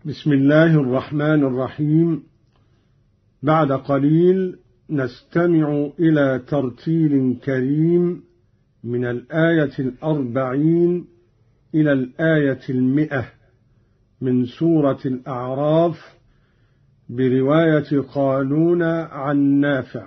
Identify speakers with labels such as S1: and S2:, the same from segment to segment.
S1: بسم الله الرحمن الرحيم. بعد قليل نستمع إلى ترتيل كريم من الآية 40 إلى الآية 100 من سورة الأعراف برواية قالون عن نافع.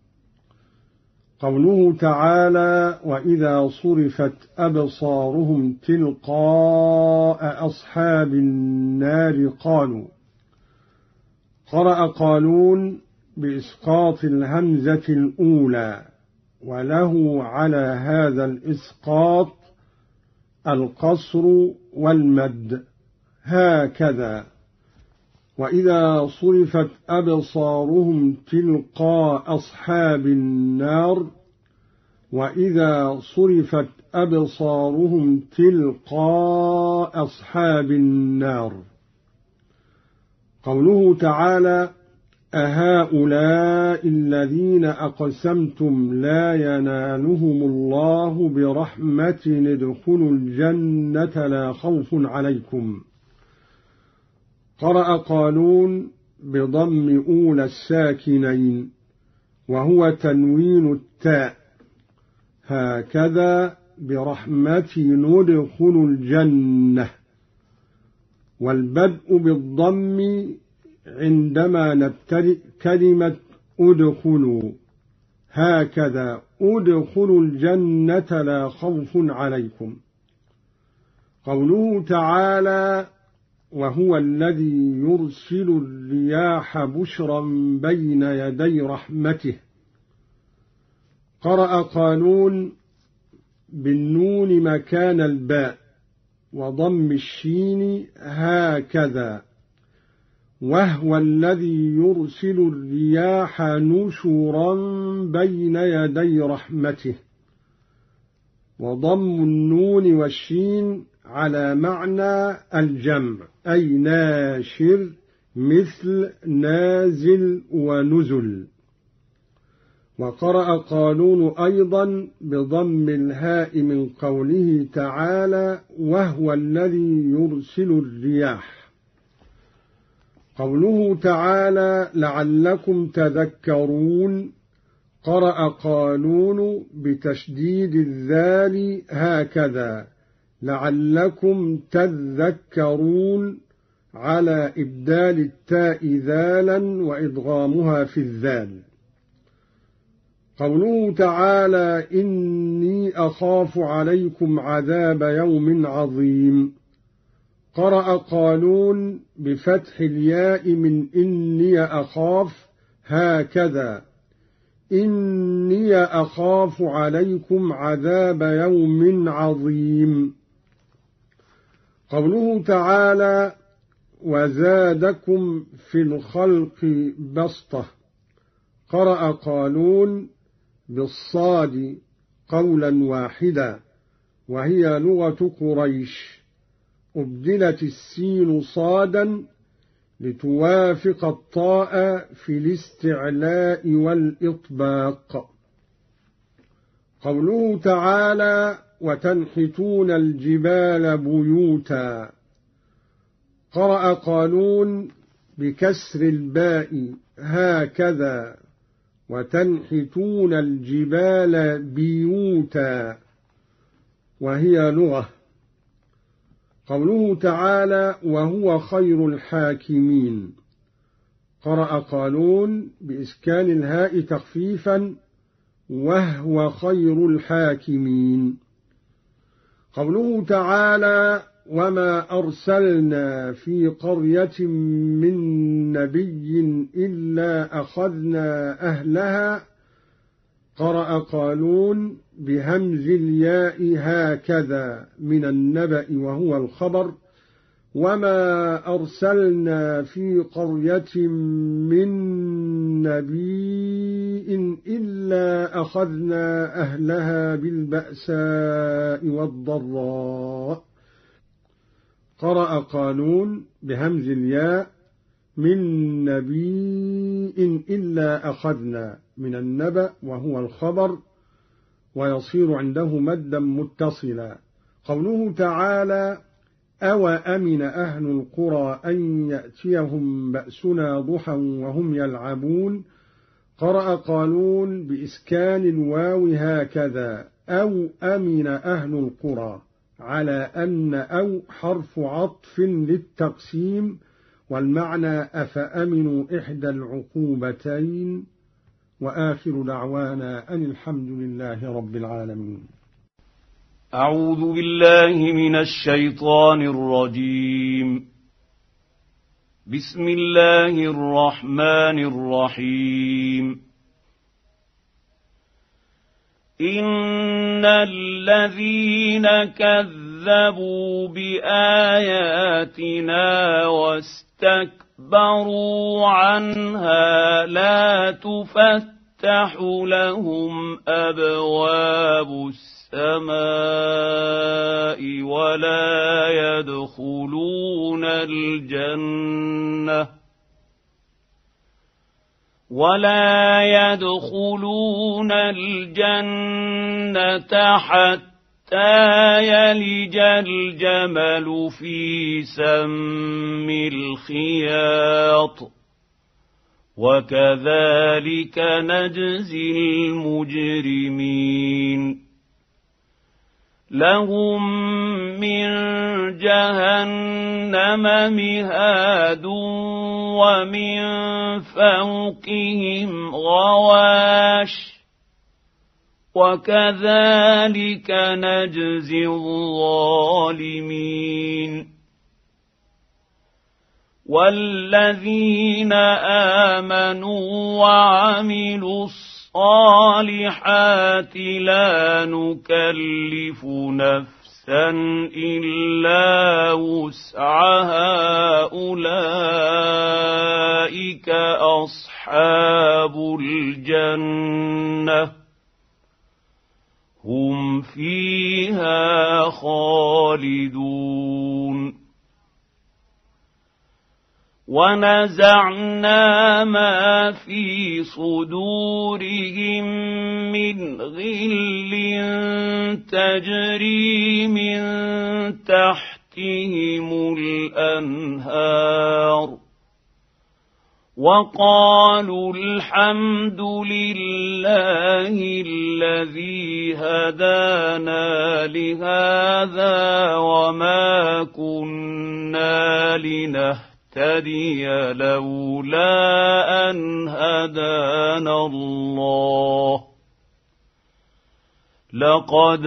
S1: قوله تعالى: وإذا صرفت أبصارهم تلقاء أصحاب النار قالوا. قرأ قالون بإسقاط الهمزة الأولى، وله على هذا الإسقاط القصر والمد هكذا: وإذا صرفت أبصارهم تلقاء أصحاب النار، وإذا صرفت أبصارهم تلقاء أصحاب النار. قوله تعالى: أهؤلاء الذين أقسمتم لا ينالهم الله برحمة ادخلوا الجنة لا خوف عليكم. قرأ قالون بضم أولى الساكنين، وهو تنوين التاء، هكذا برحمة ندخل الجنة، والبدء بالضم عندما نبتدئ كلمة أدخلوا، هكذا أدخلوا الجنة لا خوف عليكم. قوله تعالى: وهو الذي يرسل الرياح بشرا بين يدي رحمته. قرأ قالون بالنون مكان الباء وضم الشين هكذا: وهو الذي يرسل الرياح نشرا بين يدي رحمته، وضم النون والشين على معنى الجمع، أي ناشر مثل نازل ونزل. وقرأ قالون أيضا بضم الهاء من قوله تعالى: وهو الذي يرسل الرياح. قوله تعالى: لعلكم تذكرون. قرأ قالون بتشديد الذال هكذا: لعلكم تذكرون، على إبدال التاء ذالا وإدغامها في الذال. قوله تعالى: إني أخاف عليكم عذاب يوم عظيم. قرأ قالون بفتح الياء من إني أخاف هكذا: إني أخاف عليكم عذاب يوم عظيم. قوله تعالى: وزادكم في الخلق بسطة. قرأ قالون بالصاد قولا واحدا، وهي لغة قريش، أبدلت السين صادا لتوافق الطاء في الاستعلاء والإطباق. قوله تعالى: وتنحتون الجبال بيوتا. قرأ قالون بكسر الباء هكذا: وتنحتون الجبال بيوتا، وهي لغة. قوله تعالى: وهو خير الحاكمين. قرأ قالون بإسكان الهاء تخفيفا: وهو خير الحاكمين. قوله تعالى: وما أرسلنا في قرية من نبي إلا أخذنا أهلها. قرأ قالون بهمز الياء هكذا من النبأ وهو الخبر: وما أرسلنا في قرية من نبي إلا أخذنا أهلها بالبأساء والضراء. قرأ قالون بهمز الياء من نبي إلا أخذنا من النبأ وهو الخبر، ويصير عنده مدا متصلا. قوله تعالى: أوأمن أهل القرى أن يأتيهم بأسنا ضحى وهم يلعبون. قرأ قالون بإسكان الواو هكذا: أو أمن أهل القرى، على أن أو حرف عطف للتقسيم، والمعنى أفأمنوا إحدى العقوبتين. وآخر دعوانا أن الحمد لله رب العالمين.
S2: أعوذ بالله من الشيطان الرجيم. بسم الله الرحمن الرحيم. إن الذين كذبوا بآياتنا واستكبروا عنها لا تفتح لهم أبواب السماء ولا يدخلون الجنة حتى يلج الجمل في سم الخياط، وكذلك نجزي المجرمين. لهم من جهنم مهاد ومن فوقهم غواش، وكذلك نجزي الظالمين. والذين آمنوا وعملوا الصالحات لا نكلف نفسا إلا وسعها أولئك أصحاب الجنة هم فيها خالدون. ونزعنا ما في صدورهم من غل تجري من تحتهم الأنهار، وقالوا الحمد لله الذي هدانا لهذا وما كنا لنهتدي لولا أن هدانا الله. لقد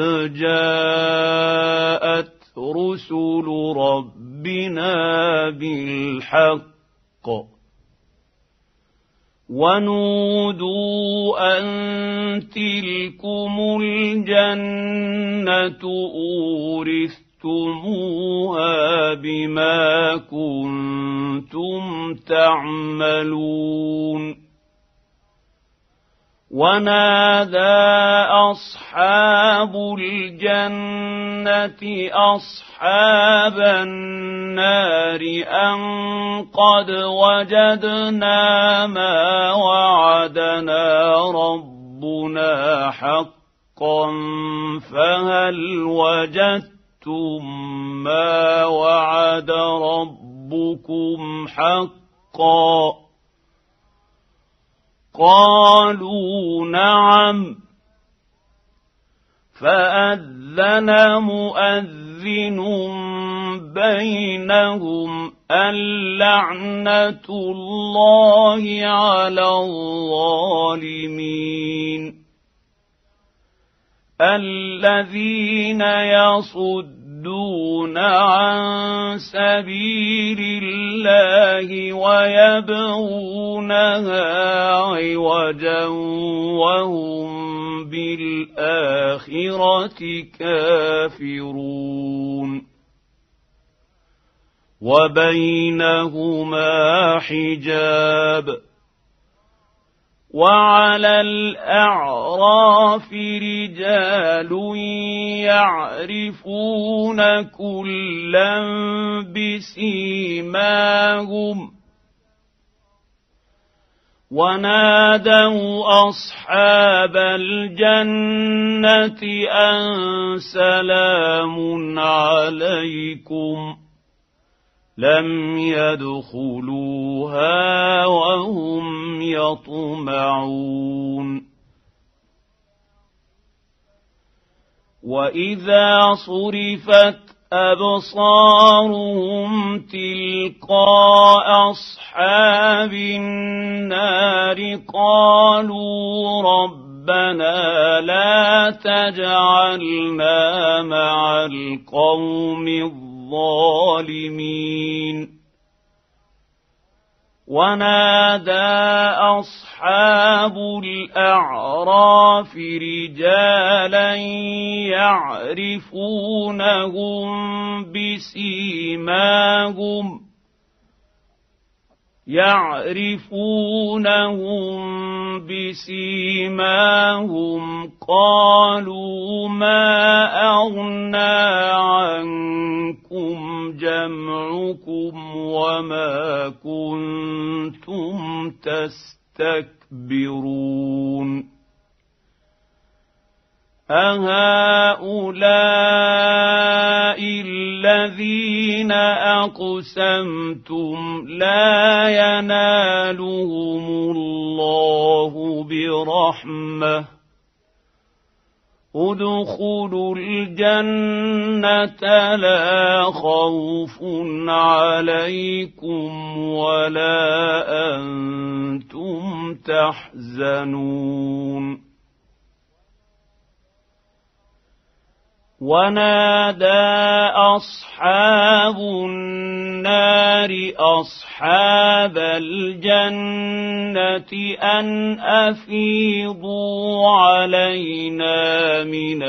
S2: جاءت رسل ربنا بالحق، ونودوا أن تلكم الجنة أورثتموها بما كنتم تعملون. ونادى أصحاب الجنة أصحاب النار أن قد وجدنا ما وعدنا ربنا حقا فهل وجدتم ما وعد ربكم حقا؟ قالوا نعم. فأذن مؤذن بينهم اللعنة الله على الظالمين. الذين يصدون عن سبيل الله ويبغونها عوجا وهم بالآخرة كافرون. وبينهما حجاب. وعلى الأعراف رجال يعرفون كلا بسيماهم ونادوا أصحاب الجنة أن سلام عليكم لم يدخلوها وهم يطمعون وإذا صرفت أبصارهم تلقاء أصحاب النار قالوا ربنا لا تجعلنا مع القوم الظالمين ونادى أصحاب الأعراف رجالا يعرفونهم بسيماهم قالوا ما أغنى عنكم جمعكم وما كنتم تستكبرون أهؤلاء الذين أقسمتم لا ينالهم الله برحمة ادخلوا الجنة لا خوف عليكم ولا أنتم تحزنون ونادى أصحاب النار أصحاب الجنة أن أفيضوا علينا من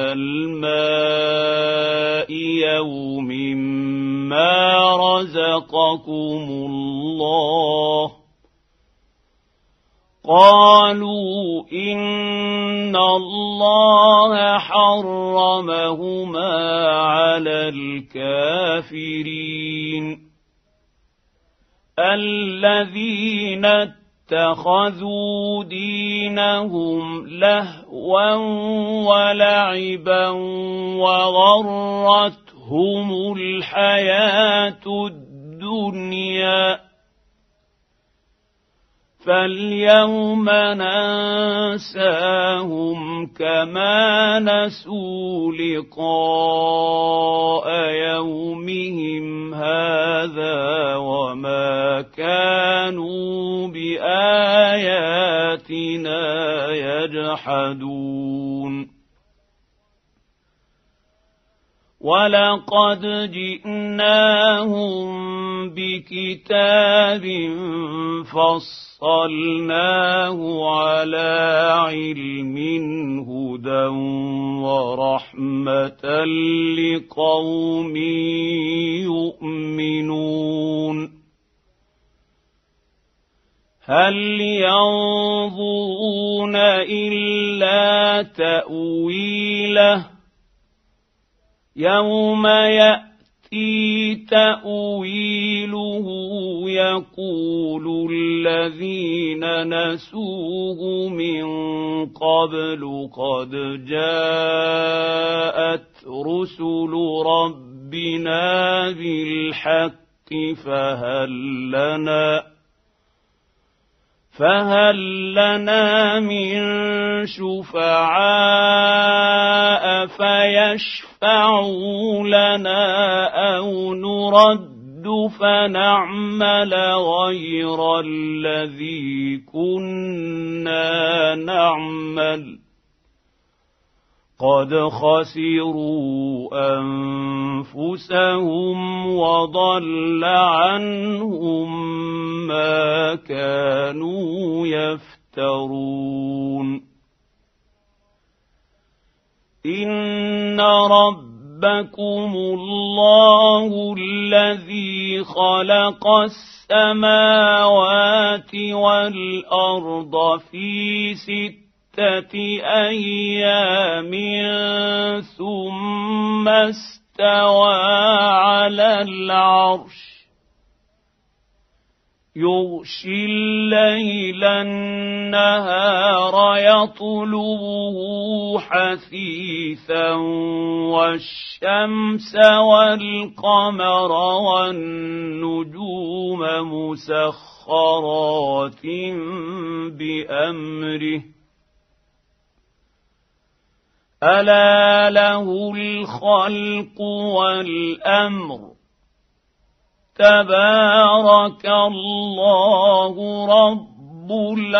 S2: الماء يوم ما رزقكم الله قالوا إن الله حرمهما على الكافرين الذين اتخذوا دينهم لهوا ولعبا وغرتهم الحياة الدنيا فاليوم ننساهم كما نسوا لقاء يومهم هذا وما كانوا بآياتنا يجحدون ولقد جئناهم بكتاب فصلناه على علم هدى ورحمة لقوم يؤمنون هل ينظرون إلا تأويله يوم يأتي تأويله يقول الذين نسوه من قبل قد جاءت رسل ربنا بالحق فهل لنا من شفعاء فيشفعوا لنا أو نرد فنعمل غير الذي كنا نعمل قد خسروا أنفسهم وضل عنهم ما كانوا يفترون إن ربكم الله الذي خلق السماوات والأرض في 6 أيام ثم استوى على العرش يغشي الليل النهار يطلبه حثيثا والشمس والقمر والنجوم مسخرات بأمره ألا له الخلق والأمر تبارك الله رب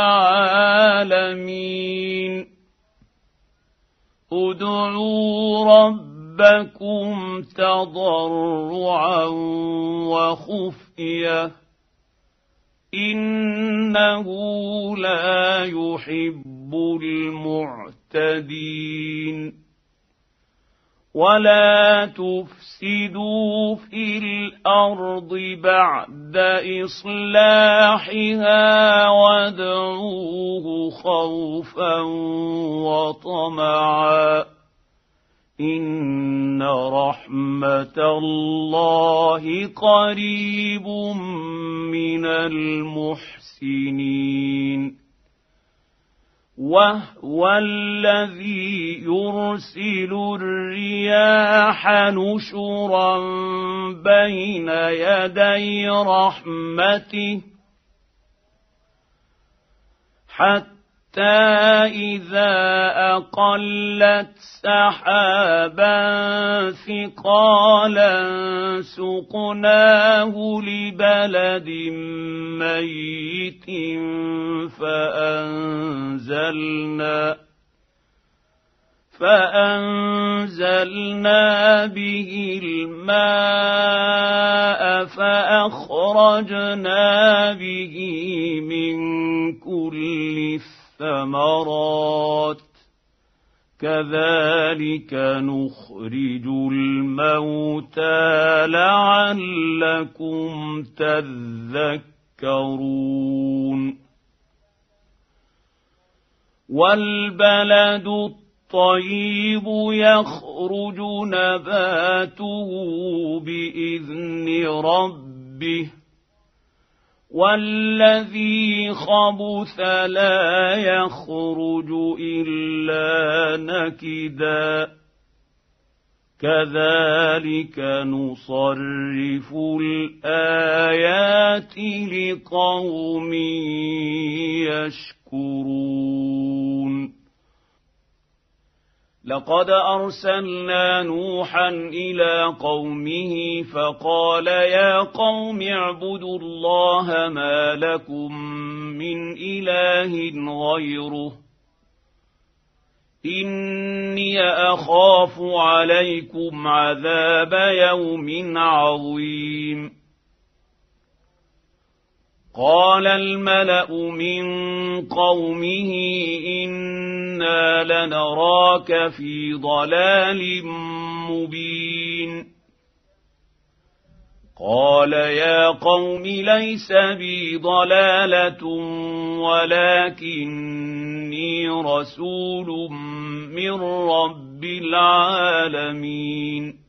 S2: العالمين ادعوا ربكم تضرعا وخفيه إنه لا يحب المعتدين ولا تفسدوا في الأرض بعد إصلاحها وادعوه خوفا وطمعا إن رحمة الله قريب من المحسنين وهو الذي يرسل الرياح نشرا بين يدي رحمته حتى إذا أقلت سحابا ثقالا سقناه لبلد ميت فأنزلنا به الماء فأخرجنا به من كل الثمرات كذلك نخرج الموتى لعلكم تذكرون والبلد الطيب يخرج نباته بإذن ربه والذي خبث لا يخرج إلا نكدا كذلك نصرف الآيات لقوم يشكرون لقد أرسلنا نوحا إلى قومه فقال يا قوم اعبدوا الله ما لكم من إله غيره إني أخاف عليكم عذاب يوم عظيم قال الملأ من قومه إنا لنراك في ضلال مبين قال يا قوم ليس بي ضلالة ولكني رسول من رب العالمين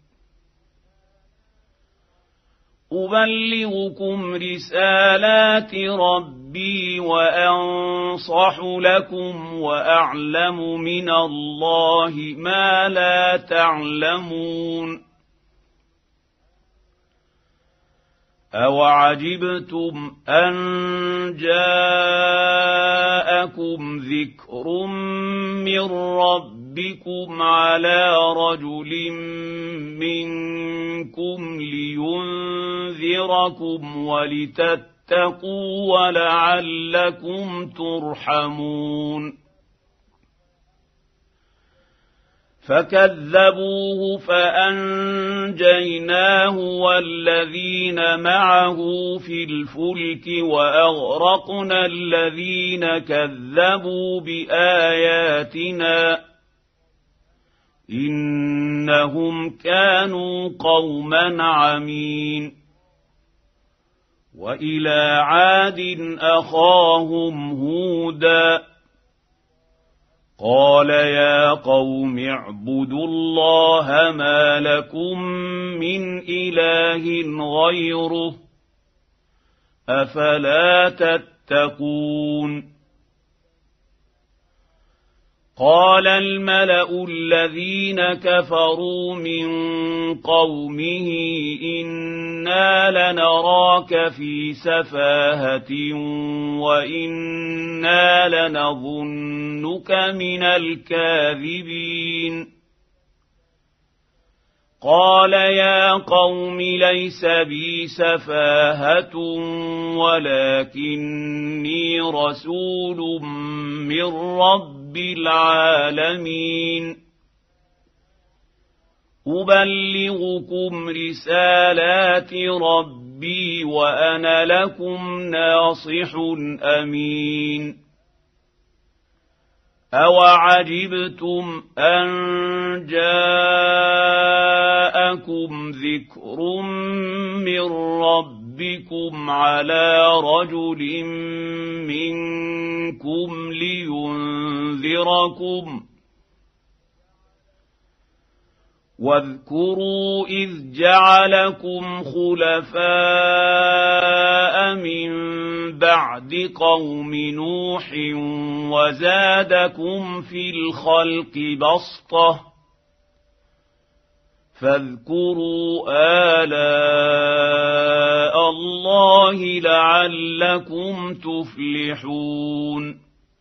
S2: أبلغكم رسالات ربي وأنصح لكم وأعلم من الله ما لا تعلمون أوعجبتم أن جاءكم ذكر من ربكم على رجل منكم لينذركم ولتتقوا ولعلكم ترحمون فكذبوه فأنجيناه والذين معه في الفلك وأغرقنا الذين كذبوا بآياتنا إنهم كانوا قوما عمين وإلى عاد أخاهم هودا قال يا قوم اعبدوا الله ما لكم من إله غيره أفلا تتقون قال الملأ الذين كفروا من قومه إنا لنراك في سفاهة وإنا لنظنك من الكاذبين قال يا قوم ليس بي سفاهة ولكني رسول من رب العالمين أبلغكم رسالات ربي وأنا لكم ناصح أمين أوعجبتم أن جاءكم ذكر من ربكم على رجل منكم لينذركم واذكروا إذ جعلكم خلفاء من بعد قوم نوح وزادكم في الخلق بسطة فاذكروا آلاء الله لعلكم تفلحون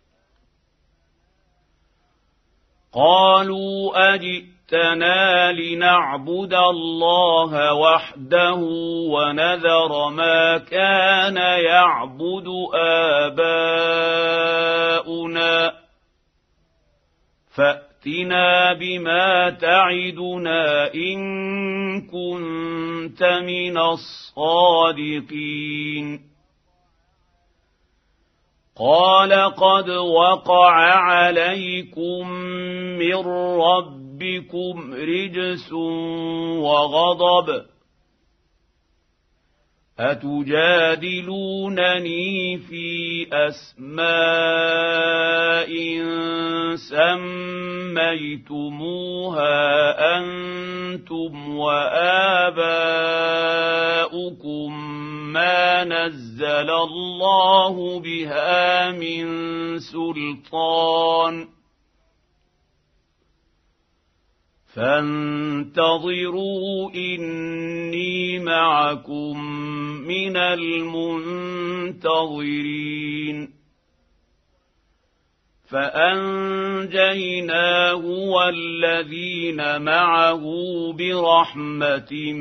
S2: قالوا أجئتنا لنعبد الله وحده ونذر ما كان يعبد آباؤنا فأتنا بما تعدنا إن كنت من الصادقين قال قد وقع عليكم من ربكم رجس وغضب أتجادلونني في أسماء سميتموها أنتم وآباؤكم ما نزل الله بها من سلطان فانتظروا إني معكم من المنتظرين فأنجيناه والذين معه برحمة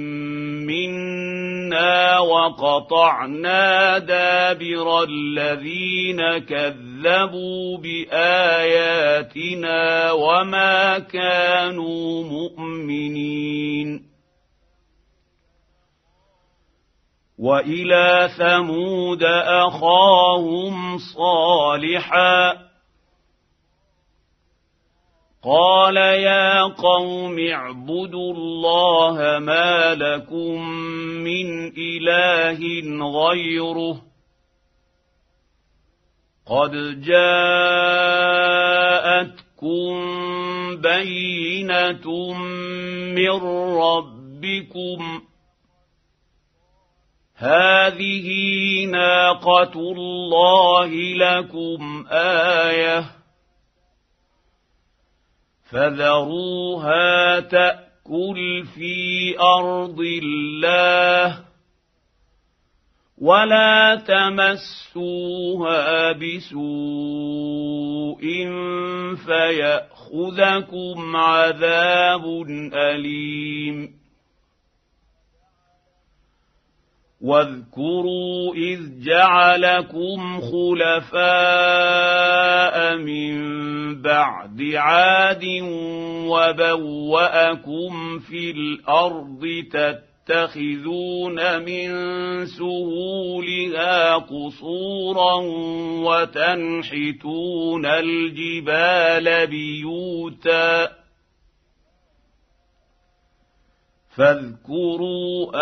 S2: منا وقطعنا دابر الذين كذبوا بآياتنا وما كانوا مؤمنين وإلى ثمود أخاهم صالحا قال يا قوم اعبدوا الله ما لكم من إله غيره قد جاءتكم بينة من ربكم هذه ناقة الله لكم آية فذروها تأكل في أرض الله ولا تمسوها بسوء فيأخذكم عذاب أليم واذكروا إذ جعلكم خلفاء من بعد عاد وبوأكم في الأرض تتخذون من سهولها قصورا وتنحتون الجبال بيوتا فاذكروا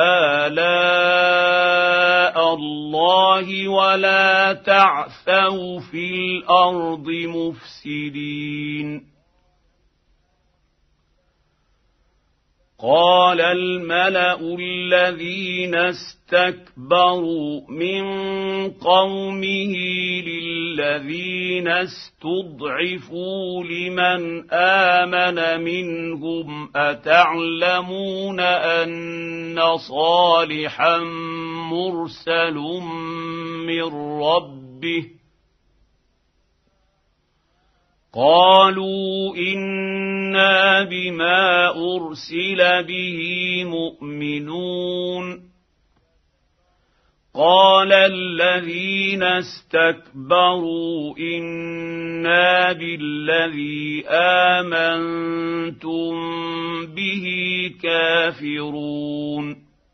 S2: آلاء الله ولا تعثوا في الأرض مفسدين قال الملأ الذين استكبروا من قومه للذين استضعفوا لمن آمن منهم أتعلمون أن صالحا مرسل من ربه قالوا إنا بما أرسل به مؤمنون قال الذين استكبروا إنا بالذي آمنتم به كافرون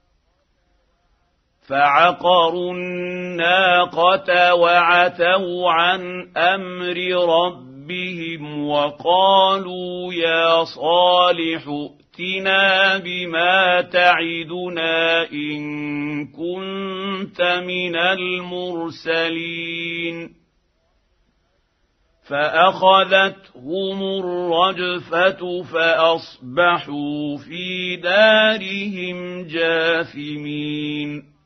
S2: فعقروا الناقة وعتوا عن أمر ربهم وقالوا يا صالح ائتنا بما تعدنا إن كنت من المرسلين فأخذتهم الرجفة فأصبحوا في دارهم جاثمين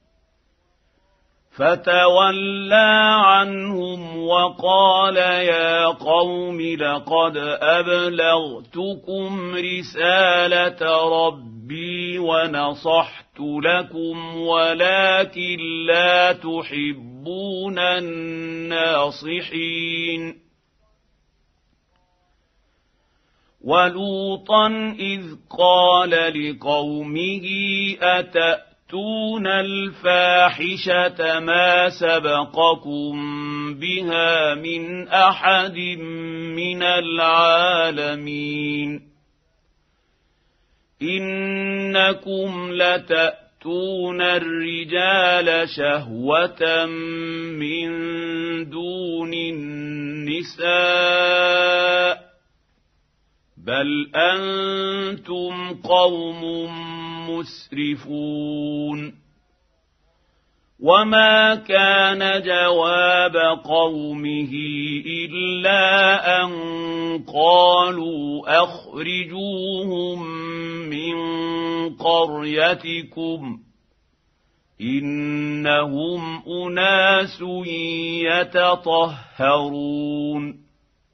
S2: فتولى عنهم وقال يا قوم لقد أبلغتكم رسالة ربي ونصحت لكم ولكن لا تحبون الناصحين ولوطا إذ قال لقومه أتأتون الفاحشة ما سبقكم بها من أحد من العالمين إنكم لتأتون الرجال شهوة من دون النساء بل أنتم قوم مسرفون وما كان جواب قومه إلا أن قالوا أخرجوهم من قريتكم إنهم أناس يتطهرون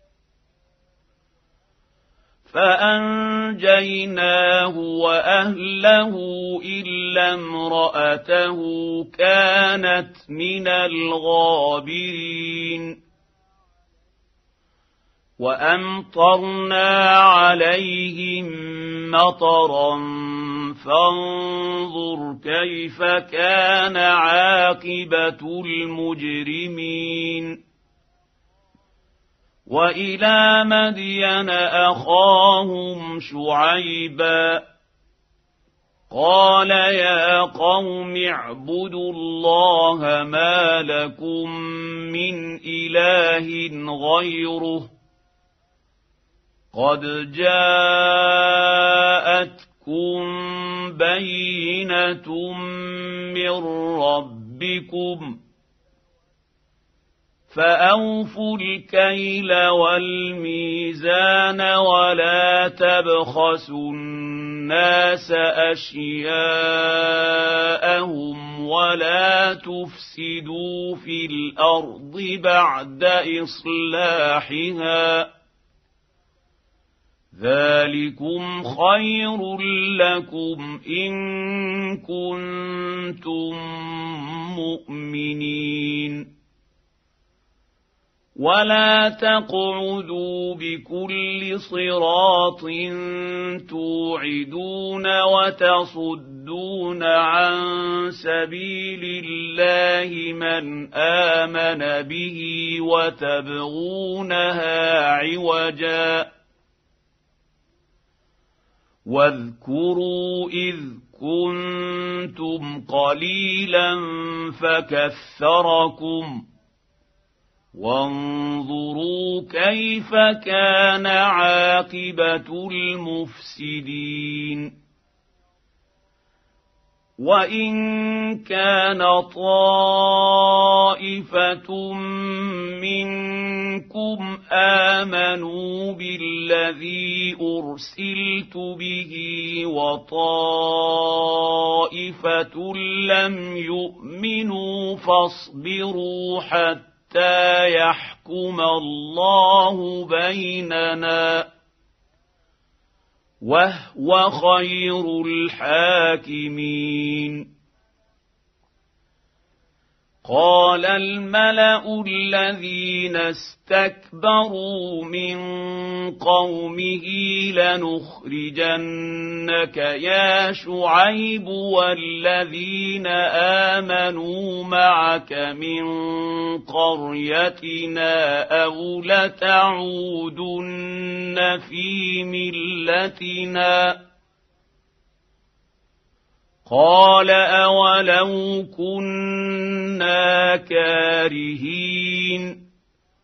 S2: فأنجيناه وأهله إلا امرأته كانت من الغابرين وأمطرنا عليهم مطرا فانظر كيف كان عاقبة المجرمين وإلى مدين أخاهم شعيبا قال يا قوم اعبدوا الله ما لكم من إله غيره قد جاءتكم بينة من ربكم فأوفوا الكيل والميزان ولا تبخسوا الناس أشياءهم ولا تفسدوا في الأرض بعد إصلاحها ذلكم خير لكم إن كنتم مؤمنين ولا تقعدوا بكل صراط توعدون وتصدون عن سبيل الله من آمن به وتبغونها عوجا واذكروا إذ كنتم قليلا فكثركم وانظروا كيف كان عاقبة المفسدين وإن كان طائفة منكم آمنوا بالذي أرسلت به وطائفة لم يؤمنوا فاصبروا حتى يحكم الله بيننا وهو خير الحاكمين. قال الملأ الذين استكبروا من قومه لنخرجنك يا شعيب والذين آمنوا معك من قريتنا أو لتعودن في ملتنا. قال أولو كنا كارهين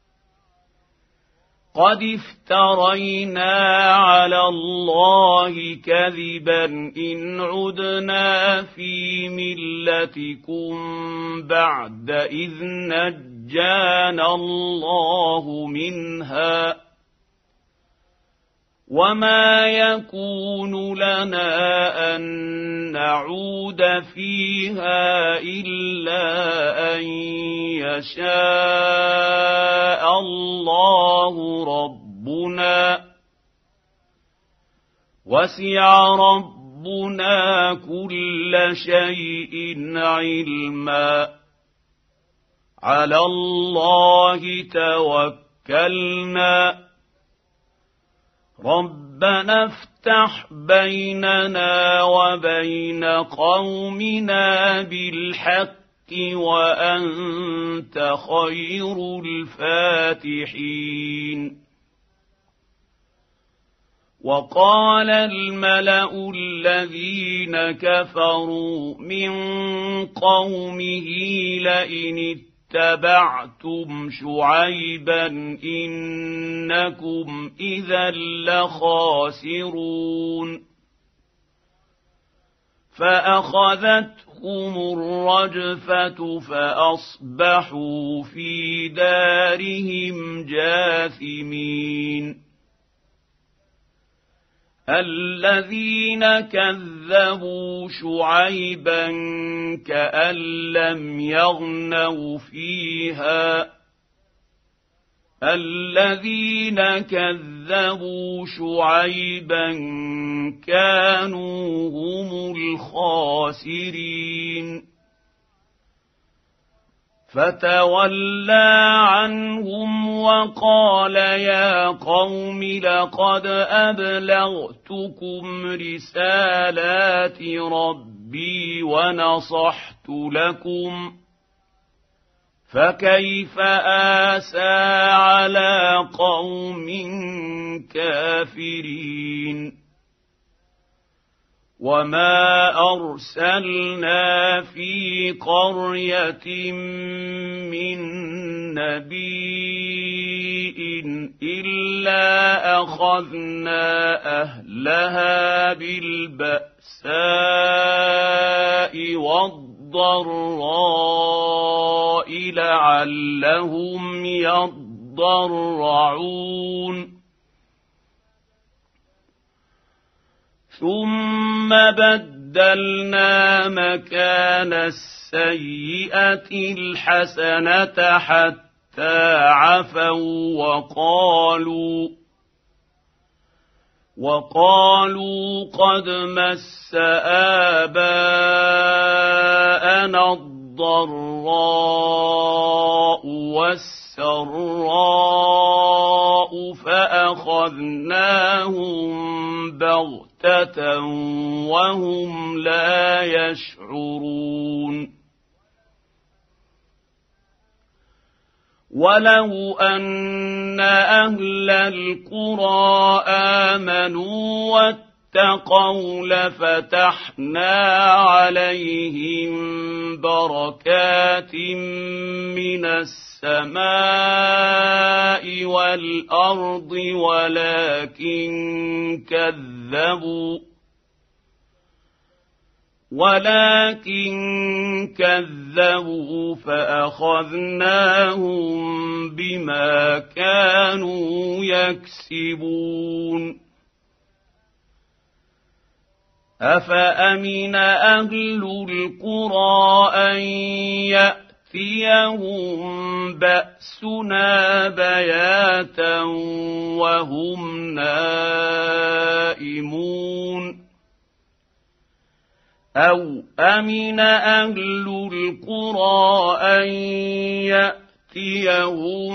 S2: قد افترينا على الله كذبا إن عدنا في ملتكم بعد إذ نجانا الله منها وما يكون لنا أن نعود فيها إلا أن يشاء الله ربنا وسع ربنا كل شيء علما على الله توكلنا ربنا افتح بيننا وبين قومنا بالحق وأنت خير الفاتحين. وقال الملأ الذين كفروا من قومه لئن اتبعتم شعيبا إنكم إذا لخاسرون. فأخذتهم الرجفة فأصبحوا في دارهم جاثمين. الذين كذبوا شعيبا كأن لم يغنوا فيها الذين كذبوا شعيبا كانوا هم الخاسرين. فتولى عنهم وقال يا قوم لقد أبلغتكم رسالات ربي ونصحت لكم فكيف آسى على قوم كافرين. وما أرسلنا في قرية من نبي إلا أخذنا أهلها بالبأساء والضراء لعلهم يضرعون. ثم بدلنا مكان السيئة الحسنة حتى عفوا وقالوا قد مس آباءنا الضراء والسراء فأخذناهم بغتة وهم لا يشعرون. ولو أن أهل القرى آمنوا واتقوا لفتحنا عليهم بركات من السماء والأرض ولكن كذبوا فأخذناهم بما كانوا يكسبون أفأمن أهل القرى أن يأتيهم بأسنا بياتا وهم نائمون أو أمن أهل القرى أن يأتيهم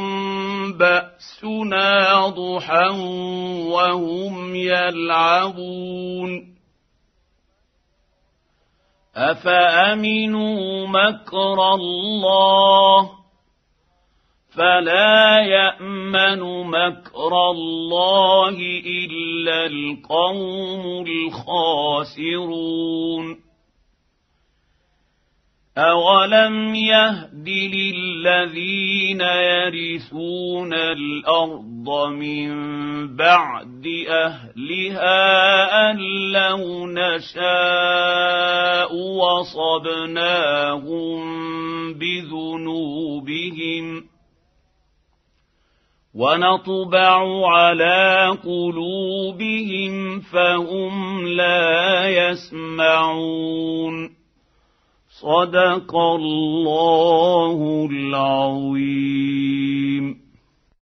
S2: بأسنا ضحى وهم يلعبون أفأمنوا مكر الله فلا يأمن مكر الله إلا القوم الخاسرون أولم يهد للذين يرثون الأرض من بعد أهلها أن لو نشاء وصبناهم بذنوبهم ونطبع على قلوبهم فهم لا يسمعون صدق الله العظيم.